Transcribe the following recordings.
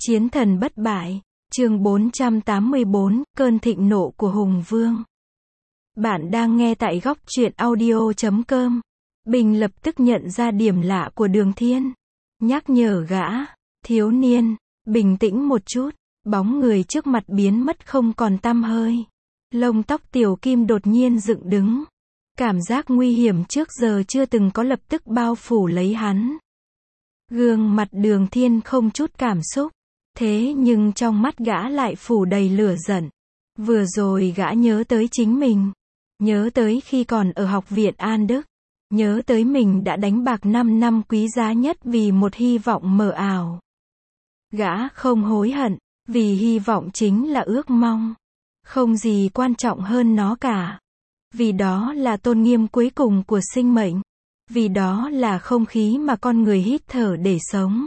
Chiến thần bất bại, chương 484, cơn thịnh nộ của Hùng Vương. Bạn đang nghe tại góc truyện audio.com. Bình lập tức nhận ra điểm lạ của Đường Thiên. Nhắc nhở gã, thiếu niên, bình tĩnh một chút, bóng người trước mặt biến mất không còn tăm hơi. Lông tóc Tiểu Kim đột nhiên dựng đứng. Cảm giác nguy hiểm trước giờ chưa từng có lập tức bao phủ lấy hắn. Gương mặt Đường Thiên không chút cảm xúc. Thế nhưng trong mắt gã lại phủ đầy lửa giận. Vừa rồi gã nhớ tới chính mình. Nhớ tới khi còn ở học viện An Đức. Nhớ tới mình đã đánh bạc 5 năm quý giá nhất vì một hy vọng mờ ảo. Gã không hối hận, vì hy vọng chính là ước mong. Không gì quan trọng hơn nó cả. Vì đó là tôn nghiêm cuối cùng của sinh mệnh. Vì đó là không khí mà con người hít thở để sống.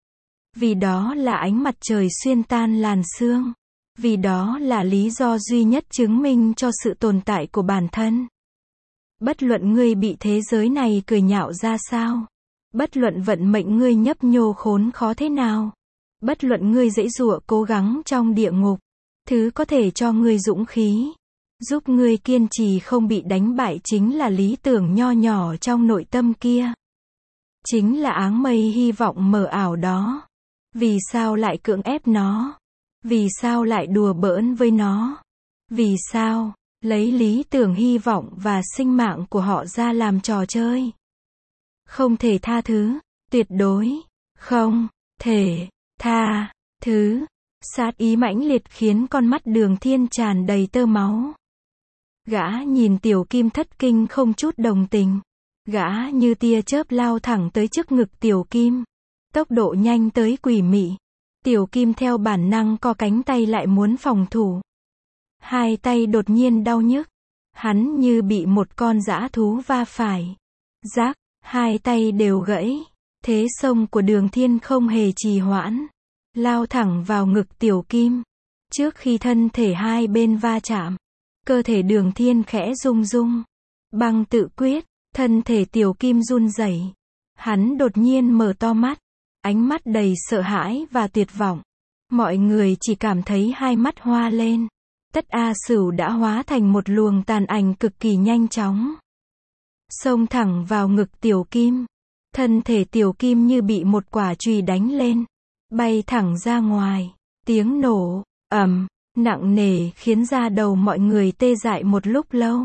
Vì đó là ánh mặt trời xuyên tan làn sương. Vì đó là lý do duy nhất chứng minh cho sự tồn tại của bản thân. Bất luận ngươi bị thế giới này cười nhạo ra sao. Bất luận vận mệnh ngươi nhấp nhô khốn khó thế nào. Bất luận ngươi giãy giụa cố gắng trong địa ngục. Thứ có thể cho ngươi dũng khí, giúp ngươi kiên trì không bị đánh bại chính là lý tưởng nho nhỏ trong nội tâm kia. Chính là áng mây hy vọng mờ ảo đó. Vì sao lại cưỡng ép nó? Vì sao lại đùa bỡn với nó? Vì sao lấy lý tưởng hy vọng và sinh mạng của họ ra làm trò chơi? Không thể tha thứ, tuyệt đối không thể tha thứ. Sát ý mãnh liệt khiến con mắt Đường Thiên tràn đầy tơ máu. Gã nhìn Tiểu Kim thất kinh không chút đồng tình. Gã như tia chớp lao thẳng tới trước ngực Tiểu Kim. Tốc độ nhanh tới quỷ mị. Tiểu Kim theo bản năng co cánh tay lại muốn phòng thủ. Hai tay đột nhiên đau nhức. Hắn như bị một con dã thú va phải. Rác, hai tay đều gãy. Thế xông của Đường Thiên không hề trì hoãn. Lao thẳng vào ngực Tiểu Kim. Trước khi thân thể hai bên va chạm, cơ thể Đường Thiên khẽ rung rung. Băng tự quyết, thân thể Tiểu Kim run rẩy. Hắn đột nhiên mở to mắt. Ánh mắt đầy sợ hãi và tuyệt vọng. Mọi người chỉ cảm thấy hai mắt hoa lên. Tất A Sửu đã hóa thành một luồng tàn ảnh cực kỳ nhanh chóng. Xông thẳng vào ngực Tiểu Kim. Thân thể Tiểu Kim như bị một quả chùy đánh lên. Bay thẳng ra ngoài. Tiếng nổ, ầm, nặng nề khiến da đầu mọi người tê dại một lúc lâu.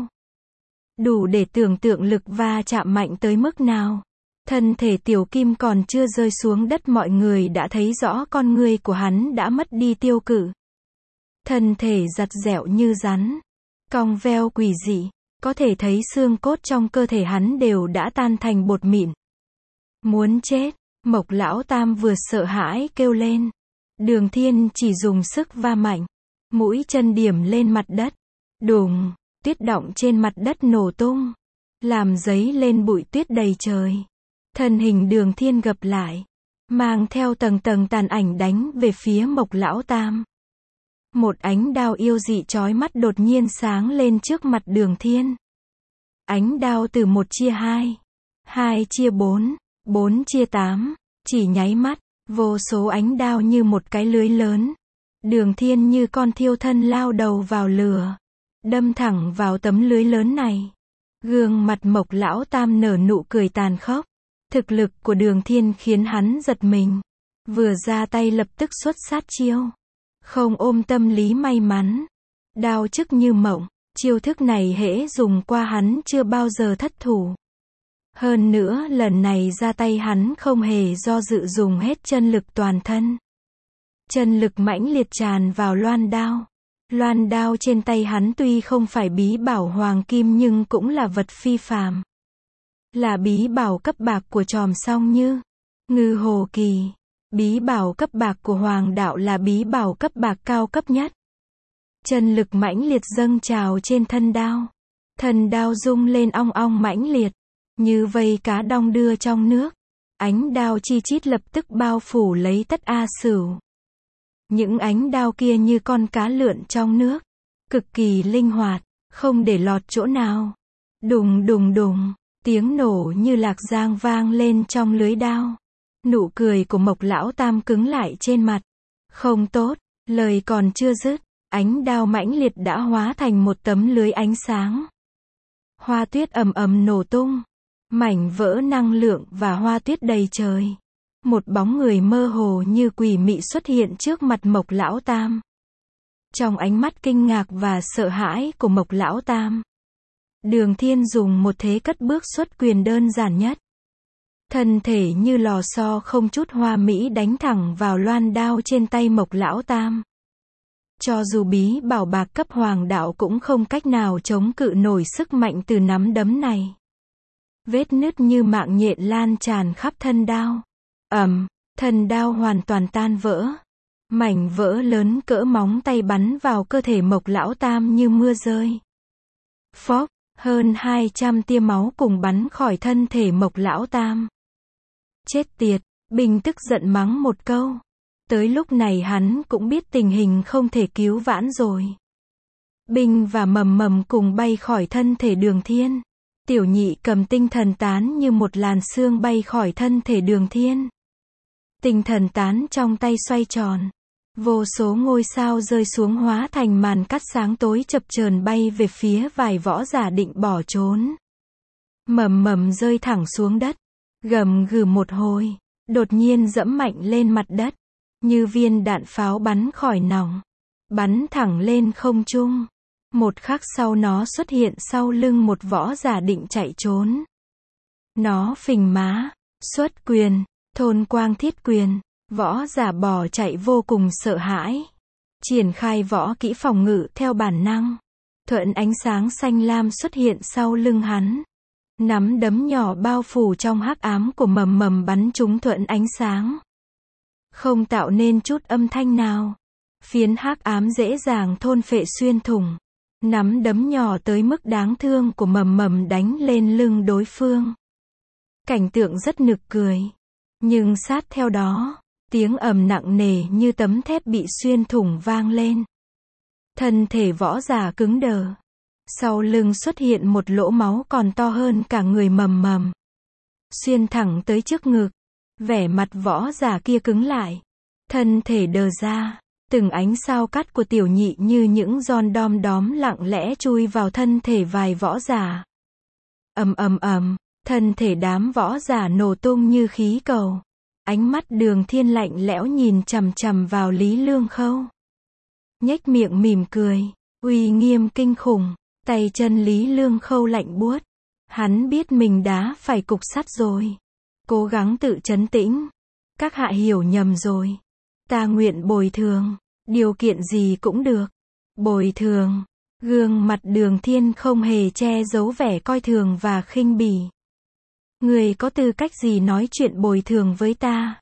Đủ để tưởng tượng lực va chạm mạnh tới mức nào. Thân thể Tiểu Kim còn chưa rơi xuống đất mọi người đã thấy rõ con người của hắn đã mất đi tiêu cự. Thân thể giặt giẹo như rắn. Cong veo quỷ dị. Có thể thấy xương cốt trong cơ thể hắn đều đã tan thành bột mịn. Muốn chết. Mộc Lão Tam vừa sợ hãi kêu lên. Đường Thiên chỉ dùng sức va mạnh. Mũi chân điểm lên mặt đất. Đùng, tuyết đọng trên mặt đất nổ tung. Làm giấy lên bụi tuyết đầy trời. Thân hình Đường Thiên gập lại. Mang theo tầng tầng tàn ảnh đánh về phía Mộc Lão Tam. Một ánh đao yêu dị chói mắt đột nhiên sáng lên trước mặt Đường Thiên. Ánh đao từ 1 chia 2. 2 chia 4. 4 chia 8, chỉ nháy mắt, vô số ánh đao như một cái lưới lớn. Đường Thiên như con thiêu thân lao đầu vào lửa, đâm thẳng vào tấm lưới lớn này. Gương mặt Mộc Lão Tam nở nụ cười tàn khốc. Thực lực của Đường Thiên khiến hắn giật mình. Vừa ra tay lập tức xuất sát chiêu. Không ôm tâm lý may mắn. Đao chức như mộng, chiêu thức này hễ dùng qua hắn chưa bao giờ thất thủ. Hơn nữa lần này ra tay hắn không hề do dự dùng hết chân lực toàn thân. Chân lực mãnh liệt tràn vào loan đao. Loan đao trên tay hắn tuy không phải bí bảo hoàng kim nhưng cũng là vật phi phàm. Là bí bảo cấp bạc của Tròm Song Như, Ngư Hồ Kỳ. Bí bảo cấp bạc của Hoàng đạo là bí bảo cấp bạc cao cấp nhất. Chân lực mãnh liệt dâng trào trên thân đao. Thân đao rung lên ong ong mãnh liệt. Như vây cá đong đưa trong nước. Ánh đao chi chít lập tức bao phủ lấy Tất A Sửu. Những ánh đao kia như con cá lượn trong nước. Cực kỳ linh hoạt, không để lọt chỗ nào. Đùng đùng đùng, tiếng nổ như lạc giang vang lên trong lưới đao. Nụ cười của Mộc Lão Tam cứng lại trên mặt. Không tốt, lời còn chưa dứt, ánh đao mãnh liệt đã hóa thành một tấm lưới ánh sáng. Hoa tuyết ầm ầm nổ tung, mảnh vỡ năng lượng và hoa tuyết đầy trời. Một bóng người mơ hồ như quỷ mị xuất hiện trước mặt Mộc Lão Tam. Trong ánh mắt kinh ngạc và sợ hãi của Mộc Lão Tam, Đường Thiên dùng một thế cất bước xuất quyền đơn giản nhất. Thân thể như lò xo không chút hoa mỹ đánh thẳng vào loan đao trên tay Mộc Lão Tam. Cho dù bí bảo bạc cấp hoàng đạo cũng không cách nào chống cự nổi sức mạnh từ nắm đấm này. Vết nứt như mạng nhện lan tràn khắp thân đao. Thân đao hoàn toàn tan vỡ. Mảnh vỡ lớn cỡ móng tay bắn vào cơ thể Mộc Lão Tam như mưa rơi. Phốc, hơn 200 tia máu cùng bắn khỏi thân thể Mộc Lão Tam. Chết tiệt, Bình tức giận mắng một câu. Tới lúc này hắn cũng biết tình hình không thể cứu vãn rồi. Bình và Mầm Mầm cùng bay khỏi thân thể Đường Thiên. Tiểu Nhị cầm tinh thần tán như một làn sương bay khỏi thân thể Đường Thiên. Tinh thần tán trong tay xoay tròn. Vô số ngôi sao rơi xuống hóa thành màn cắt sáng tối chập chờn bay về phía vài võ giả định bỏ trốn. Mầm Mầm rơi thẳng xuống đất. Gầm gừ một hồi. Đột nhiên dẫm mạnh lên mặt đất. Như viên đạn pháo bắn khỏi nòng. Bắn thẳng lên không trung. Một khắc sau nó xuất hiện sau lưng một võ giả định chạy trốn. Nó phình má. Xuất quyền. Thôn quang thiết quyền. Võ giả bỏ chạy vô cùng sợ hãi. Triển khai võ kỹ phòng ngự theo bản năng. Thuận ánh sáng xanh lam xuất hiện sau lưng hắn. Nắm đấm nhỏ bao phủ trong hắc ám của Mầm Mầm bắn trúng thuận ánh sáng. Không tạo nên chút âm thanh nào. Phiến hắc ám dễ dàng thôn phệ xuyên thủng. Nắm đấm nhỏ tới mức đáng thương của Mầm Mầm đánh lên lưng đối phương. Cảnh tượng rất nực cười. Nhưng sát theo đó, tiếng ầm nặng nề như tấm thép bị xuyên thủng vang lên. Thân thể võ giả cứng đờ. Sau lưng xuất hiện một lỗ máu còn to hơn cả người Mầm Mầm. Xuyên thẳng tới trước ngực. Vẻ mặt võ giả kia cứng lại. Thân thể đờ ra. Từng ánh sao cắt của Tiểu Nhị như những giòn đom đóm lặng lẽ chui vào thân thể vài võ giả. Thân thể đám võ giả nổ tung như khí cầu. Ánh mắt Đường Thiên lạnh lẽo nhìn chằm chằm vào Lý Lương Khâu. Nhếch miệng mỉm cười. Uy nghiêm kinh khủng. Tay chân Lý Lương Khâu lạnh buốt. Hắn biết mình đá phải cục sắt rồi. Cố gắng tự trấn tĩnh. Các hạ hiểu nhầm rồi. Ta nguyện bồi thường. Điều kiện gì cũng được. Bồi thường. Gương mặt Đường Thiên không hề che giấu vẻ coi thường và khinh bỉ. Người có tư cách gì nói chuyện bồi thường với ta?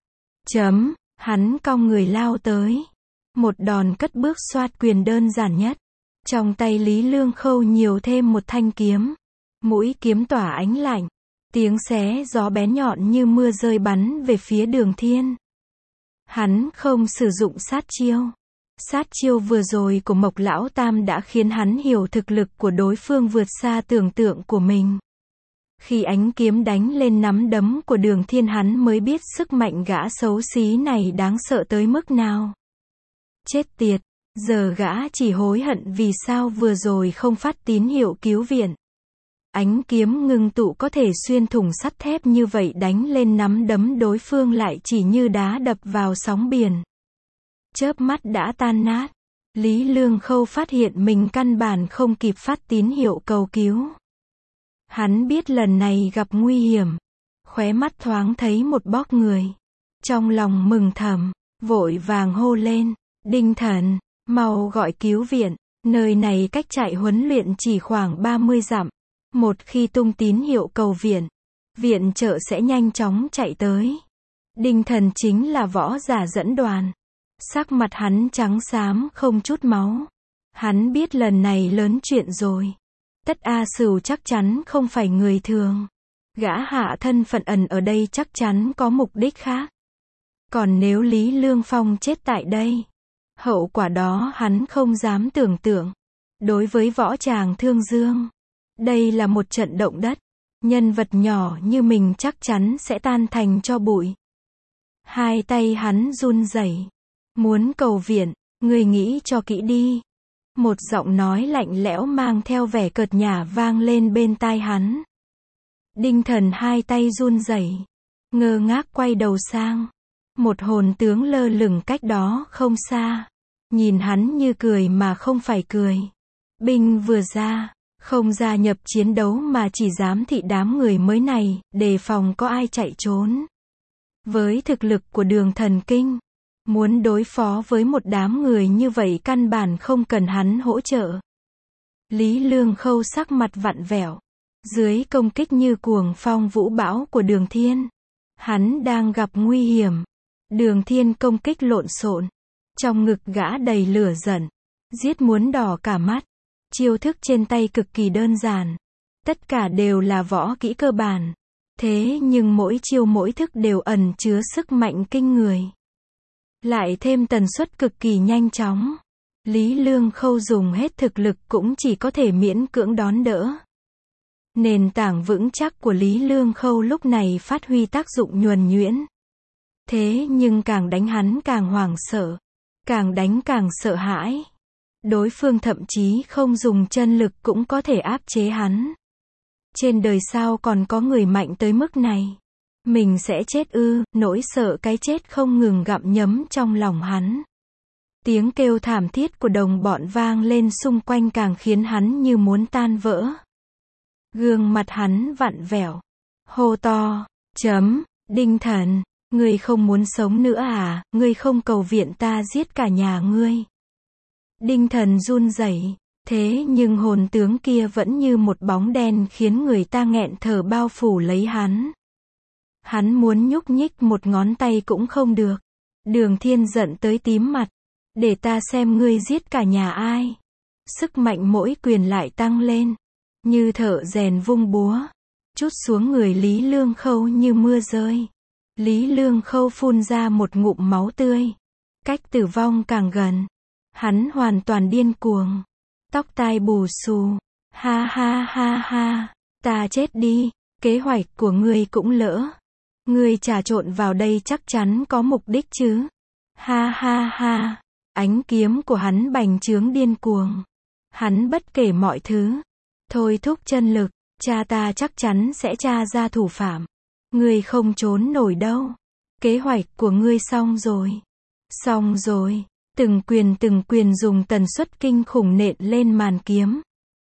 Hắn cong người lao tới. Một đòn cất bước xoát quyền đơn giản nhất. Trong tay Lý Lương Khâu nhiều thêm một thanh kiếm. Mũi kiếm tỏa ánh lạnh. Tiếng xé gió bén nhọn như mưa rơi bắn về phía Đường Thiên. Hắn không sử dụng sát chiêu. Sát chiêu vừa rồi của Mộc Lão Tam đã khiến hắn hiểu thực lực của đối phương vượt xa tưởng tượng của mình. Khi ánh kiếm đánh lên nắm đấm của Đường Thiên hắn mới biết sức mạnh gã xấu xí này đáng sợ tới mức nào. Chết tiệt, giờ gã chỉ hối hận vì sao vừa rồi không phát tín hiệu cứu viện. Ánh kiếm ngưng tụ có thể xuyên thủng sắt thép như vậy đánh lên nắm đấm đối phương lại chỉ như đá đập vào sóng biển. Chớp mắt đã tan nát. Lý Lương Khâu phát hiện mình căn bản không kịp phát tín hiệu cầu cứu. Hắn biết lần này gặp nguy hiểm. Khóe mắt thoáng thấy một bóng người. Trong lòng mừng thầm, vội vàng hô lên. Đinh Thần, mau gọi cứu viện. Nơi này cách trại huấn luyện chỉ khoảng 30 dặm. Một khi tung tín hiệu cầu viện, viện trợ sẽ nhanh chóng chạy tới. Đinh Thần chính là võ giả dẫn đoàn. Sắc mặt hắn trắng xám không chút máu. Hắn biết lần này lớn chuyện rồi. Tất A Sửu chắc chắn không phải người thường. Gã hạ thân phận ẩn ở đây chắc chắn có mục đích khác. Còn nếu Lý Lương Phong chết tại đây, hậu quả đó hắn không dám tưởng tượng. Đối với võ tràng Thương Dương, đây là một trận động đất. Nhân vật nhỏ như mình chắc chắn sẽ tan thành tro bụi. Hai tay hắn run rẩy. Muốn cầu viện, ngươi nghĩ cho kỹ đi. Một giọng nói lạnh lẽo mang theo vẻ cợt nhả vang lên bên tai hắn. Đinh Thần hai tay run rẩy, ngơ ngác quay đầu sang. Một hồn tướng lơ lửng cách đó không xa. Nhìn hắn như cười mà không phải cười. Binh vừa ra, không gia nhập chiến đấu mà chỉ giám thị đám người mới này, đề phòng có ai chạy trốn. Với thực lực của Đường Thần Kinh, muốn đối phó với một đám người như vậy căn bản không cần hắn hỗ trợ. Lý Lương Khâu sắc mặt vặn vẹo. Dưới công kích như cuồng phong vũ bão của Đường Thiên, hắn đang gặp nguy hiểm. Đường Thiên công kích lộn xộn, trong ngực gã đầy lửa giận, giết muốn đỏ cả mắt. Chiêu thức trên tay cực kỳ đơn giản, tất cả đều là võ kỹ cơ bản. Thế nhưng mỗi chiêu mỗi thức đều ẩn chứa sức mạnh kinh người. Lại thêm tần suất cực kỳ nhanh chóng. Lý Lương Khâu dùng hết thực lực cũng chỉ có thể miễn cưỡng đón đỡ. Nền tảng vững chắc của Lý Lương Khâu lúc này phát huy tác dụng nhuần nhuyễn. Thế nhưng càng đánh hắn càng hoảng sợ, càng đánh càng sợ hãi. Đối phương thậm chí không dùng chân lực cũng có thể áp chế hắn. Trên đời sao còn có người mạnh tới mức này? Mình sẽ chết ư? Nỗi sợ cái chết không ngừng gặm nhấm trong lòng hắn. Tiếng kêu thảm thiết của đồng bọn vang lên xung quanh càng khiến hắn như muốn tan vỡ. Gương mặt hắn vặn vẹo, hô to, Đinh Thần, ngươi không muốn sống nữa à? Ngươi không cầu viện ta giết cả nhà ngươi. Đinh Thần run rẩy, thế nhưng hồn tướng kia vẫn như một bóng đen khiến người ta nghẹn thở bao phủ lấy hắn. Hắn muốn nhúc nhích một ngón tay cũng không được. Đường Thiên giận tới tím mặt. Để ta xem ngươi giết cả nhà ai. Sức mạnh mỗi quyền lại tăng lên. Như thợ rèn vung búa. Trút xuống người Lý Lương Khâu như mưa rơi. Lý Lương Khâu phun ra một ngụm máu tươi. Cách tử vong càng gần. Hắn hoàn toàn điên cuồng. Tóc tai bù xù. Ha ha ha ha. Ta chết đi. Kế hoạch của ngươi cũng lỡ. Ngươi trà trộn vào đây chắc chắn có mục đích chứ. Ha ha ha. Ánh kiếm của hắn bành trướng điên cuồng. Hắn bất kể mọi thứ. Thôi thúc chân lực. Cha ta chắc chắn sẽ tra ra thủ phạm. Ngươi không trốn nổi đâu. Kế hoạch của ngươi xong rồi. Xong rồi. Từng quyền dùng tần suất kinh khủng nện lên màn kiếm.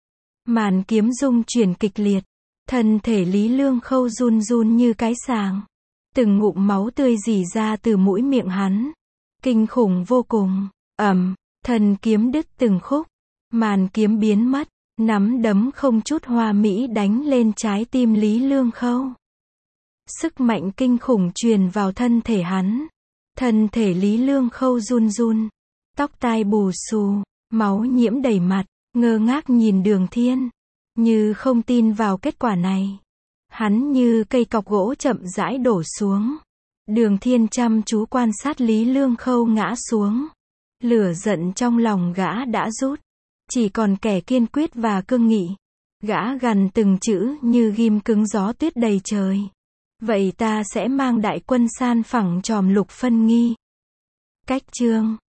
Màn kiếm rung chuyển kịch liệt. Thân thể Lý Lương Khâu run run như cái sàng. Từng ngụm máu tươi rỉ ra từ mũi miệng hắn. Kinh khủng vô cùng. Thần kiếm đứt từng khúc. Màn kiếm biến mất. Nắm đấm không chút hoa mỹ đánh lên trái tim Lý Lương Khâu. Sức mạnh kinh khủng truyền vào thân thể hắn. Thân thể Lý Lương Khâu run run. Tóc tai bù xù. Máu nhiễm đầy mặt. Ngơ ngác nhìn Đường Thiên. Như không tin vào kết quả này. Hắn như cây cọc gỗ chậm rãi đổ xuống. Đường Thiên chăm chú quan sát Lý Lương Khâu ngã xuống. Lửa giận trong lòng gã đã rút. Chỉ còn kẻ kiên quyết và cương nghị. Gã gằn từng chữ như ghim cứng gió tuyết đầy trời. Vậy ta sẽ mang đại quân san phẳng tròm Lục Phân Nghi. Cách chương